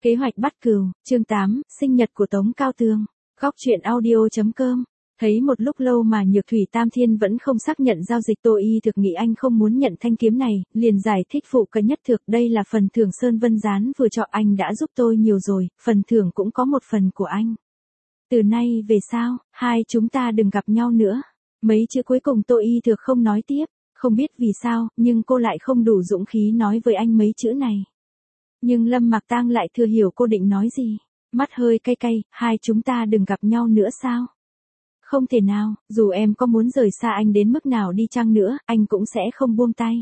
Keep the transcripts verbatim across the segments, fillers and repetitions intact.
Kế hoạch bắt cừu, chương tám, sinh nhật của Tống Cao Tường. Góc truyện audio chấm com. Thấy một lúc lâu mà Nhược Thủy Tam Thiên vẫn không xác nhận giao dịch, Tô Y thực nghĩ anh không muốn nhận thanh kiếm này, liền giải thích phụ cận nhất thực, đây là phần thưởng Sơn Vân Gián vừa cho anh, đã giúp tôi nhiều rồi, phần thưởng cũng có một phần của anh. Từ nay về sau, hai chúng ta đừng gặp nhau nữa. Mấy chữ cuối cùng Tô Y thực không nói tiếp, không biết vì sao, nhưng cô lại không đủ dũng khí nói với anh mấy chữ này. Nhưng Lâm Mạc Tang lại thừa hiểu cô định nói gì, mắt hơi cay cay, hai chúng ta đừng gặp nhau nữa sao? Không thể nào, dù em có muốn rời xa anh đến mức nào đi chăng nữa, anh cũng sẽ không buông tay.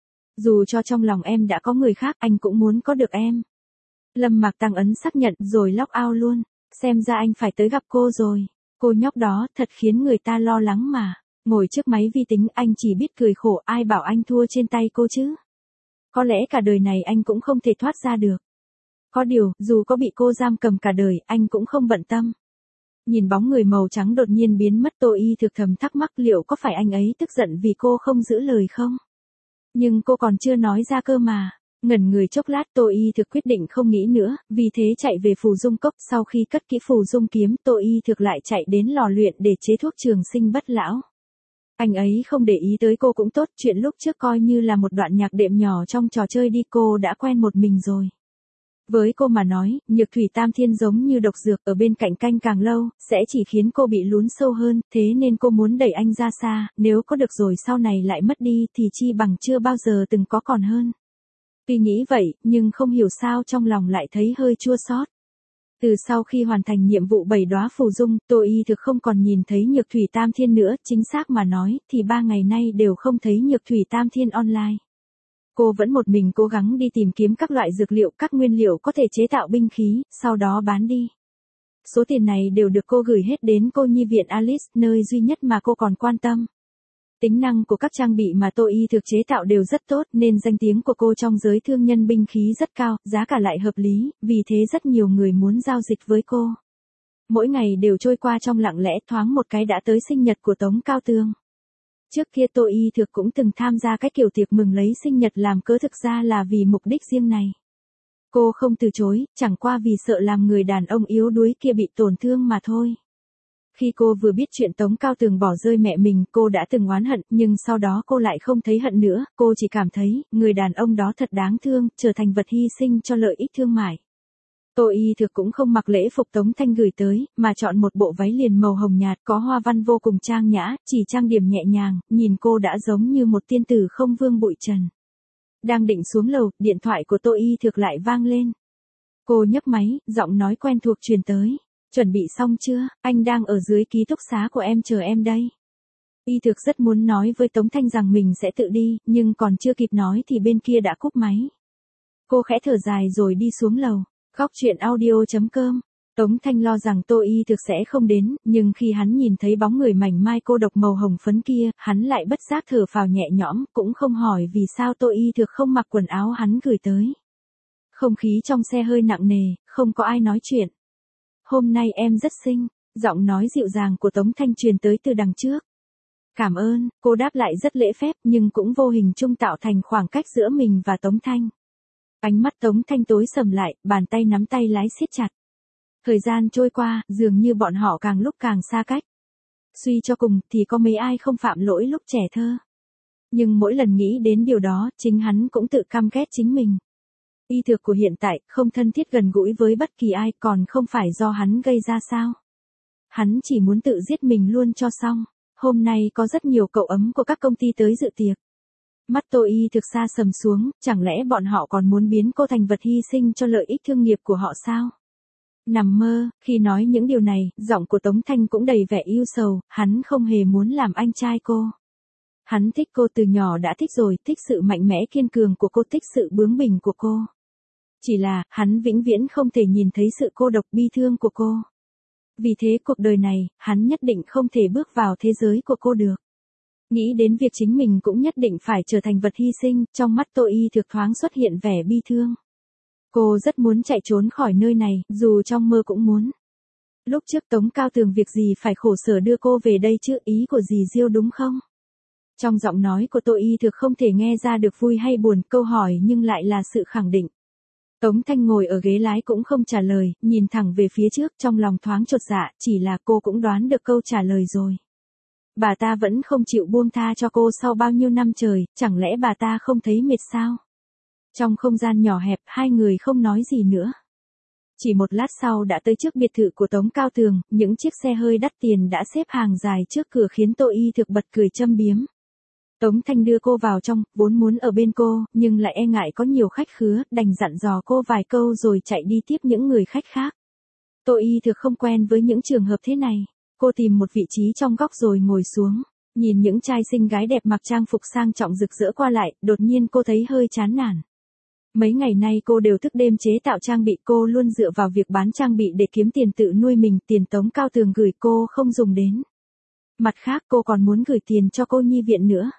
Dù cho trong lòng em đã có người khác, anh cũng muốn có được em. Lâm Mạc Tang ấn xác nhận rồi log out luôn, xem ra anh phải tới gặp cô rồi. Cô nhóc đó thật khiến người ta lo lắng mà, ngồi trước máy vi tính anh chỉ biết cười khổ, ai bảo anh thua trên tay cô chứ. Có lẽ cả đời này anh cũng không thể thoát ra được. Có điều, dù có bị cô giam cầm cả đời, anh cũng không bận tâm. Nhìn bóng người màu trắng đột nhiên biến mất, Tô Y thực thầm thắc mắc liệu có phải anh ấy tức giận vì cô không giữ lời không? Nhưng cô còn chưa nói ra cơ mà. Ngẩn người chốc lát, Tô Y thực quyết định không nghĩ nữa, vì thế chạy về Phù Dung Cốc. Sau khi cất kỹ Phù Dung kiếm, Tô Y thực lại chạy đến lò luyện để chế thuốc trường sinh bất lão. Anh ấy không để ý tới cô cũng tốt, chuyện lúc trước coi như là một đoạn nhạc đệm nhỏ trong trò chơi đi, cô đã quen một mình rồi. Với cô mà nói, Nhược Thủy Tam Thiên giống như độc dược, ở bên cạnh canh càng lâu, sẽ chỉ khiến cô bị lún sâu hơn, thế nên cô muốn đẩy anh ra xa, nếu có được rồi sau này lại mất đi thì chi bằng chưa bao giờ từng có còn hơn. Tuy nghĩ vậy, nhưng không hiểu sao trong lòng lại thấy hơi chua xót. Từ sau khi hoàn thành nhiệm vụ bảy đóa phù dung, Tô Y thực không còn nhìn thấy Nhược Thủy Tam Thiên nữa, chính xác mà nói, thì ba ngày nay đều không thấy Nhược Thủy Tam Thiên online. Cô vẫn một mình cố gắng đi tìm kiếm các loại dược liệu, các nguyên liệu có thể chế tạo binh khí, sau đó bán đi. Số tiền này đều được cô gửi hết đến cô nhi viện Alice, nơi duy nhất mà cô còn quan tâm. Tính năng của các trang bị mà Tô Y thực chế tạo đều rất tốt, nên danh tiếng của cô trong giới thương nhân binh khí rất cao, giá cả lại hợp lý, vì thế rất nhiều người muốn giao dịch với cô. Mỗi ngày đều trôi qua trong lặng lẽ, thoáng một cái đã tới sinh nhật của Tống Cao Tường. Trước kia Tô Y thực cũng từng tham gia cái kiểu tiệc mừng lấy sinh nhật làm cớ, thực ra là vì mục đích riêng này. Cô không từ chối, chẳng qua vì sợ làm người đàn ông yếu đuối kia bị tổn thương mà thôi. Khi cô vừa biết chuyện Tống Cao Tường bỏ rơi mẹ mình, cô đã từng oán hận, nhưng sau đó cô lại không thấy hận nữa, cô chỉ cảm thấy, người đàn ông đó thật đáng thương, trở thành vật hy sinh cho lợi ích thương mại. Tô Y thực cũng không mặc lễ phục Tống Thanh gửi tới, mà chọn một bộ váy liền màu hồng nhạt có hoa văn vô cùng trang nhã, chỉ trang điểm nhẹ nhàng, nhìn cô đã giống như một tiên tử không vương bụi trần. Đang định xuống lầu, điện thoại của Tô Y thực lại vang lên. Cô nhấc máy, giọng nói quen thuộc truyền tới. Chuẩn bị xong chưa, anh đang ở dưới ký túc xá của em chờ em đây. Y thực rất muốn nói với Tống Thanh rằng mình sẽ tự đi, nhưng còn chưa kịp nói thì bên kia đã cúp máy. Cô khẽ thở dài rồi đi xuống lầu. Góc truyện audio chấm com. Tống Thanh lo rằng Tô Y thực sẽ không đến, nhưng khi hắn nhìn thấy bóng người mảnh mai cô độc màu hồng phấn kia, hắn lại bất giác thở phào nhẹ nhõm, cũng không hỏi vì sao Tô Y thực không mặc quần áo hắn gửi tới. Không khí trong xe hơi nặng nề, không có ai nói chuyện. Hôm nay em rất xinh, giọng nói dịu dàng của Tống Thanh truyền tới từ đằng trước. Cảm ơn, cô đáp lại rất lễ phép, nhưng cũng vô hình chung tạo thành khoảng cách giữa mình và Tống Thanh. Ánh mắt Tống Thanh tối sầm lại, bàn tay nắm tay lái siết chặt. Thời gian trôi qua, dường như bọn họ càng lúc càng xa cách. Suy cho cùng thì có mấy ai không phạm lỗi lúc trẻ thơ. Nhưng mỗi lần nghĩ đến điều đó, chính hắn cũng tự căm ghét chính mình. Y thực của hiện tại, không thân thiết gần gũi với bất kỳ ai, còn không phải do hắn gây ra sao. Hắn chỉ muốn tự giết mình luôn cho xong. Hôm nay có rất nhiều cậu ấm của các công ty tới dự tiệc. Mắt Tô Y thực xa sầm xuống, chẳng lẽ bọn họ còn muốn biến cô thành vật hy sinh cho lợi ích thương nghiệp của họ sao? Nằm mơ, khi nói những điều này, giọng của Tống Thanh cũng đầy vẻ yêu sầu, hắn không hề muốn làm anh trai cô. Hắn thích cô từ nhỏ đã thích rồi, thích sự mạnh mẽ kiên cường của cô, thích sự bướng bỉnh của cô. Chỉ là, hắn vĩnh viễn không thể nhìn thấy sự cô độc bi thương của cô. Vì thế cuộc đời này, hắn nhất định không thể bước vào thế giới của cô được. Nghĩ đến việc chính mình cũng nhất định phải trở thành vật hy sinh, trong mắt Tô Y thực thoáng xuất hiện vẻ bi thương. Cô rất muốn chạy trốn khỏi nơi này, dù trong mơ cũng muốn. Lúc trước Tống Cao Tường việc gì phải khổ sở đưa cô về đây chứ, ý của dì Diêu đúng không? Trong giọng nói của Tô Y thực không thể nghe ra được vui hay buồn, câu hỏi nhưng lại là sự khẳng định. Tống Thanh ngồi ở ghế lái cũng không trả lời, nhìn thẳng về phía trước, trong lòng thoáng chột dạ, chỉ là cô cũng đoán được câu trả lời rồi. Bà ta vẫn không chịu buông tha cho cô sau bao nhiêu năm trời, chẳng lẽ bà ta không thấy mệt sao? Trong không gian nhỏ hẹp, hai người không nói gì nữa. Chỉ một lát sau đã tới trước biệt thự của Tống Cao Tường, những chiếc xe hơi đắt tiền đã xếp hàng dài trước cửa khiến Tô Y Thực bật cười châm biếm. Tống Thanh đưa cô vào trong, vốn muốn ở bên cô, nhưng lại e ngại có nhiều khách khứa, đành dặn dò cô vài câu rồi chạy đi tiếp những người khách khác. Tô Y Thực không quen với những trường hợp thế này. Cô tìm một vị trí trong góc rồi ngồi xuống. Nhìn những trai xinh gái đẹp mặc trang phục sang trọng rực rỡ qua lại, đột nhiên cô thấy hơi chán nản. Mấy ngày nay cô đều thức đêm chế tạo trang bị, cô luôn dựa vào việc bán trang bị để kiếm tiền tự nuôi mình, tiền Tống Cao Tường gửi cô không dùng đến. Mặt khác cô còn muốn gửi tiền cho cô nhi viện nữa.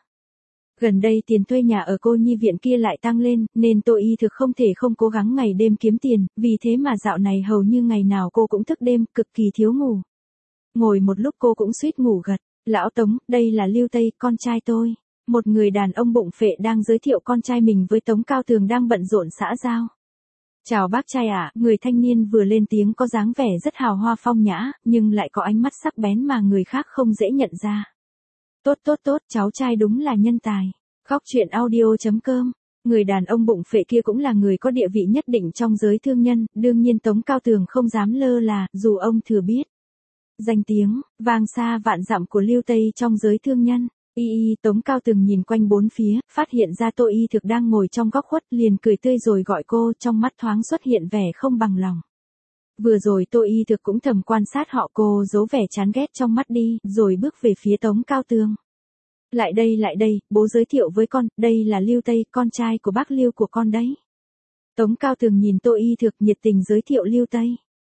Gần đây tiền thuê nhà ở cô nhi viện kia lại tăng lên, nên Tô Y Thực không thể không cố gắng ngày đêm kiếm tiền, vì thế mà dạo này hầu như ngày nào cô cũng thức đêm, cực kỳ thiếu ngủ. Ngồi một lúc cô cũng suýt ngủ gật. Lão Tống, đây là Lưu Tây, con trai tôi. Một người đàn ông bụng phệ đang giới thiệu con trai mình với Tống Cao Tường đang bận rộn xã giao. Chào bác trai ạ, người thanh niên vừa lên tiếng có dáng vẻ rất hào hoa phong nhã, nhưng lại có ánh mắt sắc bén mà người khác không dễ nhận ra. Tốt tốt tốt, cháu trai đúng là nhân tài. Góc truyện audio chấm com. Người đàn ông bụng phệ kia cũng là người có địa vị nhất định trong giới thương nhân, đương nhiên Tống Cao Tường không dám lơ là, dù ông thừa biết. Danh tiếng, vang xa vạn dặm của Lưu Tây trong giới thương nhân. Y y Tống Cao Tường nhìn quanh bốn phía, phát hiện ra Tô Y Thực đang ngồi trong góc khuất, liền cười tươi rồi gọi cô, trong mắt thoáng xuất hiện vẻ không bằng lòng. Vừa rồi Tô Y Thực cũng thầm quan sát họ, cô giấu vẻ chán ghét trong mắt đi, rồi bước về phía Tống Cao Tường. Lại đây lại đây, bố giới thiệu với con, đây là Lưu Tây, con trai của bác Lưu của con đấy. Tống Cao Tường nhìn Tô Y Thực nhiệt tình giới thiệu Lưu Tây.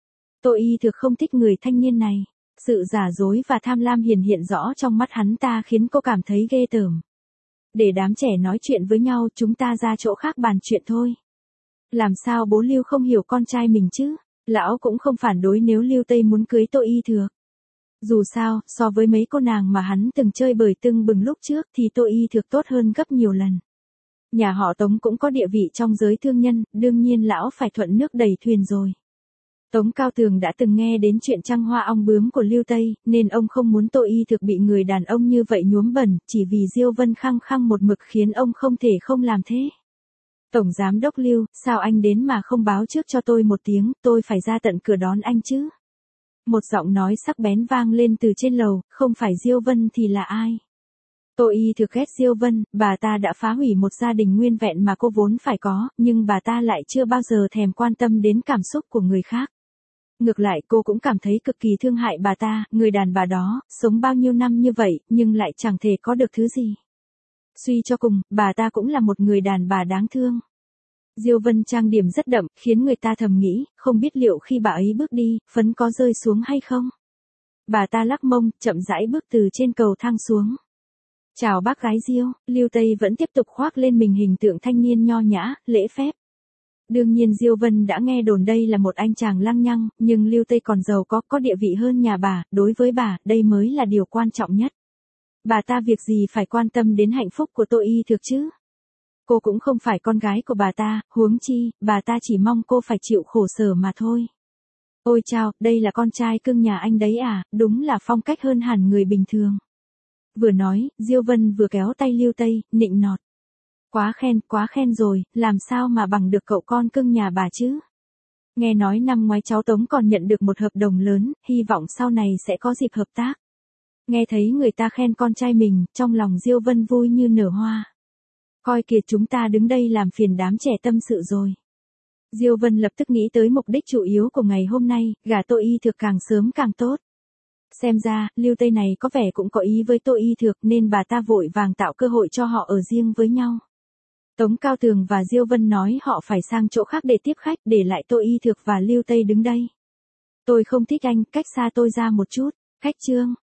Tô Y Thực không thích người thanh niên này. Sự giả dối và tham lam hiển hiện rõ trong mắt hắn ta khiến cô cảm thấy ghê tởm. Để đám trẻ nói chuyện với nhau, chúng ta ra chỗ khác bàn chuyện thôi. Làm sao bố Lưu không hiểu con trai mình chứ? Lão cũng không phản đối nếu Lưu Tây muốn cưới Tô Y Thực. Dù sao, so với mấy cô nàng mà hắn từng chơi bời tưng bừng lúc trước thì Tô Y Thực tốt hơn gấp nhiều lần. Nhà họ Tống cũng có địa vị trong giới thương nhân, đương nhiên lão phải thuận nước đẩy thuyền rồi. Tống Cao Tường đã từng nghe đến chuyện trăng hoa ong bướm của Lưu Tây, nên ông không muốn Tô Y Thực bị người đàn ông như vậy nhuốm bẩn, chỉ vì Diêu Vân khăng khăng một mực khiến ông không thể không làm thế. Tổng Giám đốc Lưu, sao anh đến mà không báo trước cho tôi một tiếng, tôi phải ra tận cửa đón anh chứ? Một giọng nói sắc bén vang lên từ trên lầu, không phải Diêu Vân thì là ai? Tô Y Thực ghét Diêu Vân, bà ta đã phá hủy một gia đình nguyên vẹn mà cô vốn phải có, nhưng bà ta lại chưa bao giờ thèm quan tâm đến cảm xúc của người khác. Ngược lại cô cũng cảm thấy cực kỳ thương hại bà ta, người đàn bà đó, sống bao nhiêu năm như vậy, nhưng lại chẳng thể có được thứ gì. Suy cho cùng, bà ta cũng là một người đàn bà đáng thương. Diêu Vân trang điểm rất đậm, khiến người ta thầm nghĩ, không biết liệu khi bà ấy bước đi, phấn có rơi xuống hay không. Bà ta lắc mông, chậm rãi bước từ trên cầu thang xuống. Chào bác gái Diêu, Lưu Tây vẫn tiếp tục khoác lên mình hình tượng thanh niên nho nhã, lễ phép. Đương nhiên Diêu Vân đã nghe đồn đây là một anh chàng lăng nhăng, nhưng Lưu Tây còn giàu có, có địa vị hơn nhà bà, đối với bà, đây mới là điều quan trọng nhất. Bà ta việc gì phải quan tâm đến hạnh phúc của Tô Y Thực chứ? Cô cũng không phải con gái của bà ta, huống chi, bà ta chỉ mong cô phải chịu khổ sở mà thôi. Ôi chao, đây là con trai cưng nhà anh đấy à, đúng là phong cách hơn hẳn người bình thường. Vừa nói, Diêu Vân vừa kéo tay Lưu Tây, nịnh nọt. Quá khen, quá khen rồi, làm sao mà bằng được cậu con cưng nhà bà chứ? Nghe nói năm ngoái cháu Tống còn nhận được một hợp đồng lớn, hy vọng sau này sẽ có dịp hợp tác. Nghe thấy người ta khen con trai mình, trong lòng Diêu Vân vui như nở hoa. Coi kìa chúng ta đứng đây làm phiền đám trẻ tâm sự rồi. Diêu Vân lập tức nghĩ tới mục đích chủ yếu của ngày hôm nay, gả Tô Y Thực càng sớm càng tốt. Xem ra, Lưu Tây này có vẻ cũng có ý với Tô Y Thực nên bà ta vội vàng tạo cơ hội cho họ ở riêng với nhau. Tống Cao Tường và Diêu Vân nói họ phải sang chỗ khác để tiếp khách, để lại Tô Y Thực và Lưu Tây đứng đây. Tôi không thích anh, cách xa tôi ra một chút. Khách trương,